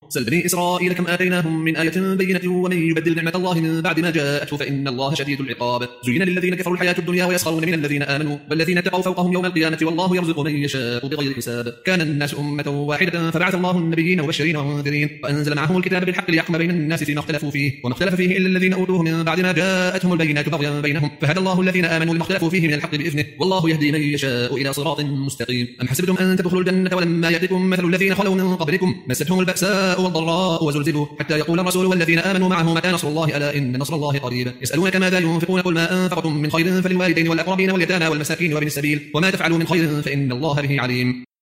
سل بني إسرائيل كم آتيناهم من آية بينة ومن يبدل نعمة الله من بعد ما جاءته فإن الله شديد العقاب زين للذين كفروا الحياة الدنيا ويسخرون من الذين آمنوا والذين اتقوا فوقهم يوم القيامة والله يرزق من يشاء بغير حساب كان الناس أمة واحدة فبعث الله النبيين مبشرين ومنذرين وأنزل معهم الكتاب بالحق ليحكم بين الناس فيما اختلفوا فيه وما اختلف فيه إلا الذين أوتوه من بعد ما جاءتهم البينات بغيا بينهم فهدى الله الذين آمنوا لما اختلفوا فيه من الحق بإذنه والله يهدي من يشاء إلى صراط مستقيم أم حسبتم أن تدخلوا الجنة ولما يأتكم مثل الذين خلوا من قبلكم مستهم البأساء والضراء وزلزلوا حتى يقول الرسول والذين آمنوا معه متى نصر الله ألا إن نصر الله قريب يسألونك ماذا ينفقون قل ما أنفقتم من خير فللوالدين والأقربين واليتامى والمساكين وابن السبيل وما تفعلوا من خير فإن الله به عليم